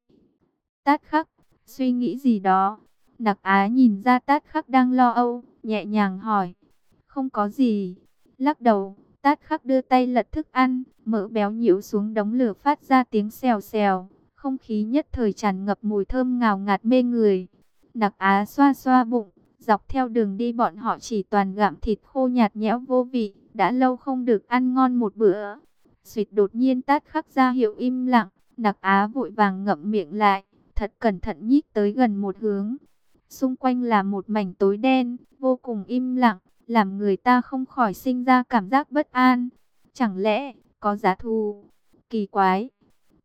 Tát Khắc, suy nghĩ gì đó? Nặc Á nhìn ra Tát Khắc đang lo âu, nhẹ nhàng hỏi. Không có gì. Lắc đầu. Tát Khắc đưa tay lật thức ăn, mỡ béo nhiễu xuống đống lửa phát ra tiếng xèo xèo. Không khí nhất thời tràn ngập mùi thơm ngào ngạt mê người. Nặc Á xoa xoa bụng, dọc theo đường đi bọn họ chỉ toàn gặm thịt khô nhạt nhẽo vô vị, đã lâu không được ăn ngon một bữa. Xuyệt đột nhiên Tát Khắc ra hiệu im lặng, Nặc Á vội vàng ngậm miệng lại, thật cẩn thận nhích tới gần một hướng. Xung quanh là một mảnh tối đen, vô cùng im lặng, làm người ta không khỏi sinh ra cảm giác bất an. Chẳng lẽ có giá thú? Kỳ quái!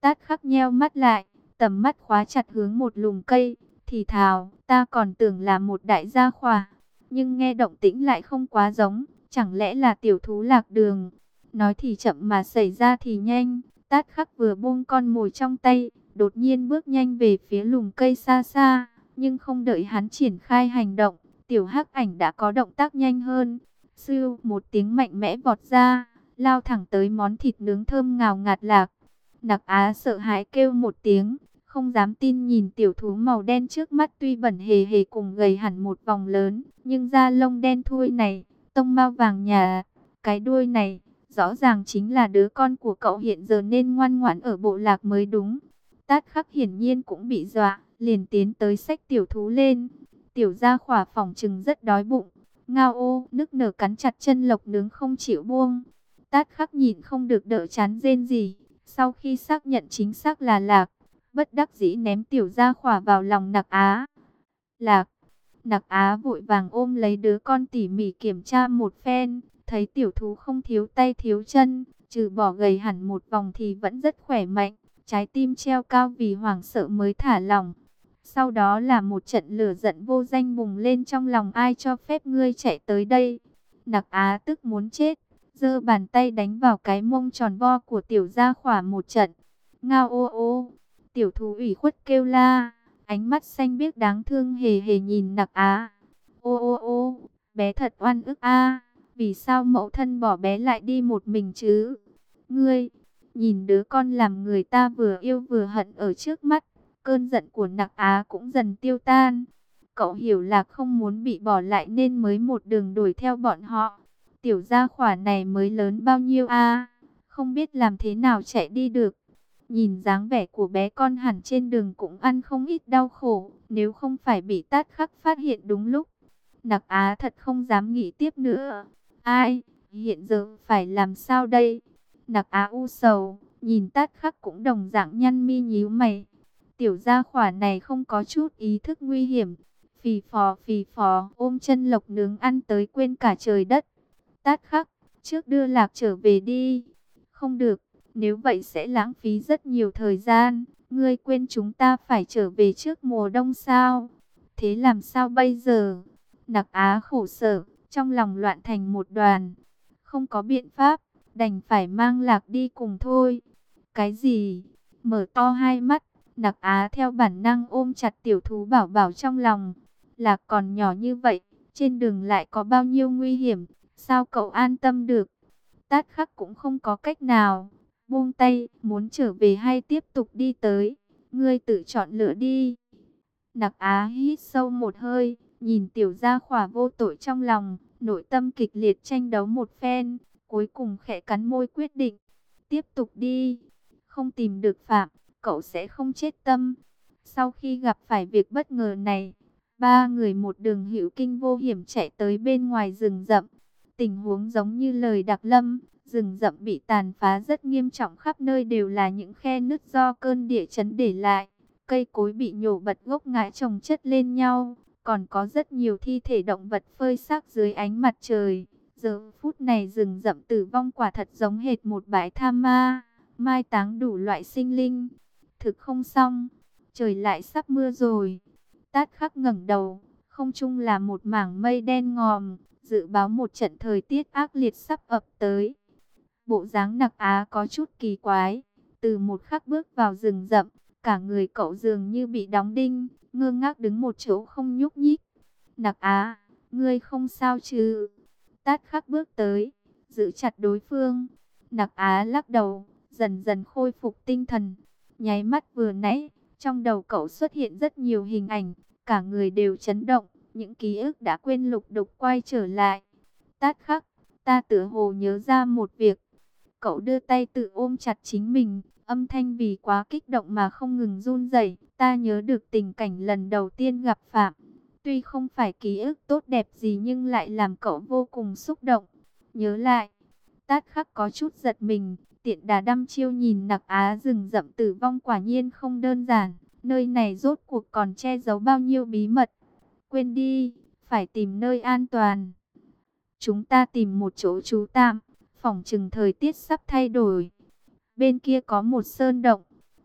Tát Khắc nheo mắt lại, tầm mắt khóa chặt hướng một lùm cây, thì thào, ta còn tưởng là một đại gia khỏa, nhưng nghe động tĩnh lại không quá giống, chẳng lẽ là tiểu thú lạc đường. Nói thì chậm mà xảy ra thì nhanh, Tát Khắc vừa buông con mồi trong tay, đột nhiên bước nhanh về phía lùm cây xa xa, nhưng không đợi hắn triển khai hành động, tiểu hắc ảnh đã có động tác nhanh hơn. Sưu một tiếng mạnh mẽ vọt ra, lao thẳng tới món thịt nướng thơm ngào ngạt lạc. Nặc Á sợ hãi kêu một tiếng, không dám tin nhìn tiểu thú màu đen trước mắt, tuy bẩn hề hề cùng gầy hẳn một vòng lớn, nhưng da lông đen thui này, tông mao vàng nhà, cái đuôi này, rõ ràng chính là đứa con của cậu hiện giờ nên ngoan ngoãn ở bộ lạc mới đúng. Tát Khắc hiển nhiên cũng bị dọa, liền tiến tới xách tiểu thú lên. Tiểu gia khỏa phỏng chừng rất đói bụng, ngao ô, nức nở cắn chặt chân lộc nướng không chịu buông. Tát Khắc nhịn không được đỡ chán rên gì, sau khi xác nhận chính xác là lạc, bất đắc dĩ ném tiểu gia khỏa vào lòng Nặc Á. Lạc, Nặc Á vội vàng ôm lấy đứa con tỉ mỉ kiểm tra một phen, thấy tiểu thú không thiếu tay thiếu chân, trừ bỏ gầy hẳn một vòng thì vẫn rất khỏe mạnh, trái tim treo cao vì hoảng sợ mới thả lỏng. Sau đó là một trận lửa giận vô danh bùng lên trong lòng, ai cho phép ngươi chạy tới đây. Nặc Á tức muốn chết, giơ bàn tay đánh vào cái mông tròn vo của tiểu gia khỏa một trận. Ngao ô ô, tiểu thú ủy khuất kêu la, ánh mắt xanh biếc đáng thương hề hề nhìn Nặc Á. Ô ô ô, bé thật oan ức a, vì sao mẫu thân bỏ bé lại đi một mình chứ? Ngươi, nhìn đứa con làm người ta vừa yêu vừa hận ở trước mắt, cơn giận của Nặc Á cũng dần tiêu tan. Cậu hiểu Lạc không muốn bị bỏ lại nên mới một đường đuổi theo bọn họ. Tiểu gia khỏa này mới lớn bao nhiêu a, không biết làm thế nào chạy đi được. Nhìn dáng vẻ của bé con hẳn trên đường cũng ăn không ít đau khổ, nếu không phải bị Tát Khắc phát hiện đúng lúc. Nặc Á thật không dám nghĩ tiếp nữa. Ai, hiện giờ phải làm sao đây? Nặc Á u sầu, nhìn Tát Khắc cũng đồng dạng nhăn mi nhíu mày. Tiểu gia khỏa này không có chút ý thức nguy hiểm. Phì phò phì phò ôm chân lộc nướng ăn tới quên cả trời đất. Tát Khắc, trước đưa Lạc trở về đi. Không được, nếu vậy sẽ lãng phí rất nhiều thời gian. Ngươi quên chúng ta phải trở về trước mùa đông sao? Thế làm sao bây giờ? Nặc Á khổ sở, trong lòng loạn thành một đoàn. Không có biện pháp, đành phải mang Lạc đi cùng thôi. Cái gì? Mở to hai mắt, Nặc Á theo bản năng ôm chặt tiểu thú bảo bảo trong lòng. Lạc còn nhỏ như vậy, trên đường lại có bao nhiêu nguy hiểm, sao cậu an tâm được? Tát Khắc cũng không có cách nào, buông tay, muốn trở về hay tiếp tục đi tới, ngươi tự chọn lựa đi. Nặc Á hít sâu một hơi, nhìn tiểu gia khỏa vô tội trong lòng, nội tâm kịch liệt tranh đấu một phen, cuối cùng khẽ cắn môi quyết định, tiếp tục đi, không tìm được Phạm, cậu sẽ không chết tâm. Sau khi gặp phải việc bất ngờ này, ba người một đường hữu kinh vô hiểm chạy tới bên ngoài rừng rậm. Tình huống giống như lời Đặc Lâm, rừng rậm bị tàn phá rất nghiêm trọng, khắp nơi đều là những khe nứt do cơn địa chấn để lại. Cây cối bị nhổ bật gốc ngã chồng chất lên nhau, còn có rất nhiều thi thể động vật phơi xác dưới ánh mặt trời. Giờ phút này rừng rậm tử vong quả thật giống hệt một bãi tha ma, mai táng đủ loại sinh linh. Thực không xong, trời lại sắp mưa rồi. Tát Khắc ngẩng đầu, không trung là một mảng mây đen ngòm, dự báo một trận thời tiết ác liệt sắp ập tới. Bộ dáng Nặc Á có chút kỳ quái, từ một khắc bước vào rừng rậm, cả người cậu dường như bị đóng đinh, ngơ ngác đứng một chỗ không nhúc nhích. Nặc Á, ngươi không sao chứ? Tát Khắc bước tới, giữ chặt đối phương. Nặc Á lắc đầu, dần dần khôi phục tinh thần. Nháy mắt vừa nãy, trong đầu cậu xuất hiện rất nhiều hình ảnh, cả người đều chấn động, những ký ức đã quên lục đục quay trở lại. Tát Khắc, ta tựa hồ nhớ ra một việc. Cậu đưa tay tự ôm chặt chính mình, âm thanh vì quá kích động mà không ngừng run rẩy. Ta nhớ được tình cảnh lần đầu tiên gặp Phạm. Tuy không phải ký ức tốt đẹp gì nhưng lại làm cậu vô cùng xúc động. Nhớ lại, Tát Khắc có chút giật mình, tiện đà đăm chiêu nhìn Nặc Á. Rừng rậm tử vong quả nhiên không đơn giản, nơi này rốt cuộc còn che giấu bao nhiêu bí mật. Quên đi, phải tìm nơi an toàn. Chúng ta tìm một chỗ trú tạm, phỏng chừng thời tiết sắp thay đổi. Bên kia có một sơn động,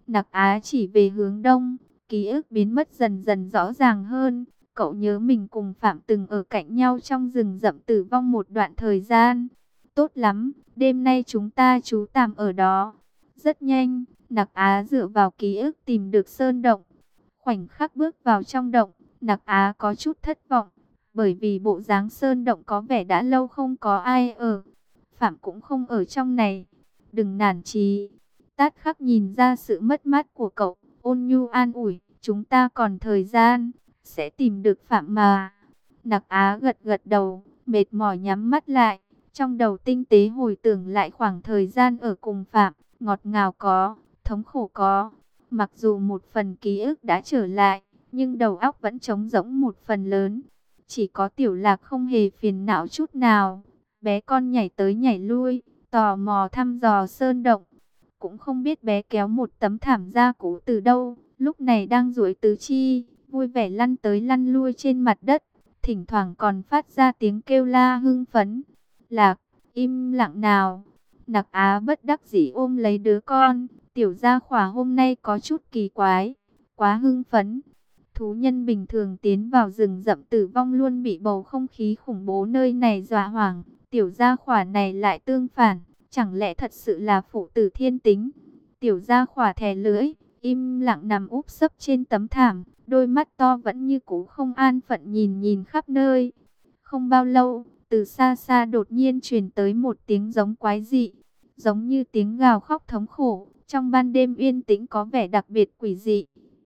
Nặc Á chỉ về hướng đông, ký ức biến mất dần dần rõ ràng hơn. Cậu nhớ mình cùng Phạm từng ở cạnh nhau trong rừng rậm Tử Vong một đoạn thời gian. Tốt lắm, đêm nay chúng ta trú tạm ở đó. Rất nhanh, Nặc Á dựa vào ký ức tìm được sơn động. Khoảnh khắc bước vào trong động, Nặc Á có chút thất vọng, bởi vì bộ dáng sơn động có vẻ đã lâu không có ai ở. Phạm cũng không ở trong này. Đừng nản chí. Tát Khắc nhìn ra sự mất mát của cậu, ôn nhu an ủi, chúng ta còn thời gian, sẽ tìm được Phạm mà. Nặc Á gật gật đầu, mệt mỏi nhắm mắt lại, trong đầu tinh tế hồi tưởng lại khoảng thời gian ở cùng Phạm, ngọt ngào có, thống khổ có. Mặc dù một phần ký ức đã trở lại, nhưng đầu óc vẫn trống rỗng một phần lớn. Chỉ có Tiểu Lạc không hề phiền não chút nào, bé con nhảy tới nhảy lui, tò mò thăm dò sơn động. Cũng không biết bé kéo một tấm thảm da cũ từ đâu, lúc này đang duỗi tứ chi, vui vẻ lăn tới lăn lui trên mặt đất, thỉnh thoảng còn phát ra tiếng kêu la hưng phấn. Lạc, im lặng nào. Nặc Á bất đắc dĩ ôm lấy đứa con, tiểu gia khỏa hôm nay có chút kỳ quái, quá hưng phấn. Thú nhân bình thường tiến vào rừng rậm Tử Vong luôn bị bầu không khí khủng bố nơi này dọa hoảng, tiểu gia khỏa này lại tương phản. Chẳng lẽ thật sự là phụ tử thiên tính? Tiểu gia khỏa thè lưỡi, im lặng nằm úp sấp trên tấm thảm, đôi mắt to vẫn như cũ không an phận nhìn nhìn khắp nơi. Không bao lâu, từ xa xa đột nhiên truyền tới một tiếng giống quái dị, giống như tiếng gào khóc thống khổ, trong ban đêm yên tĩnh có vẻ đặc biệt quỷ dị.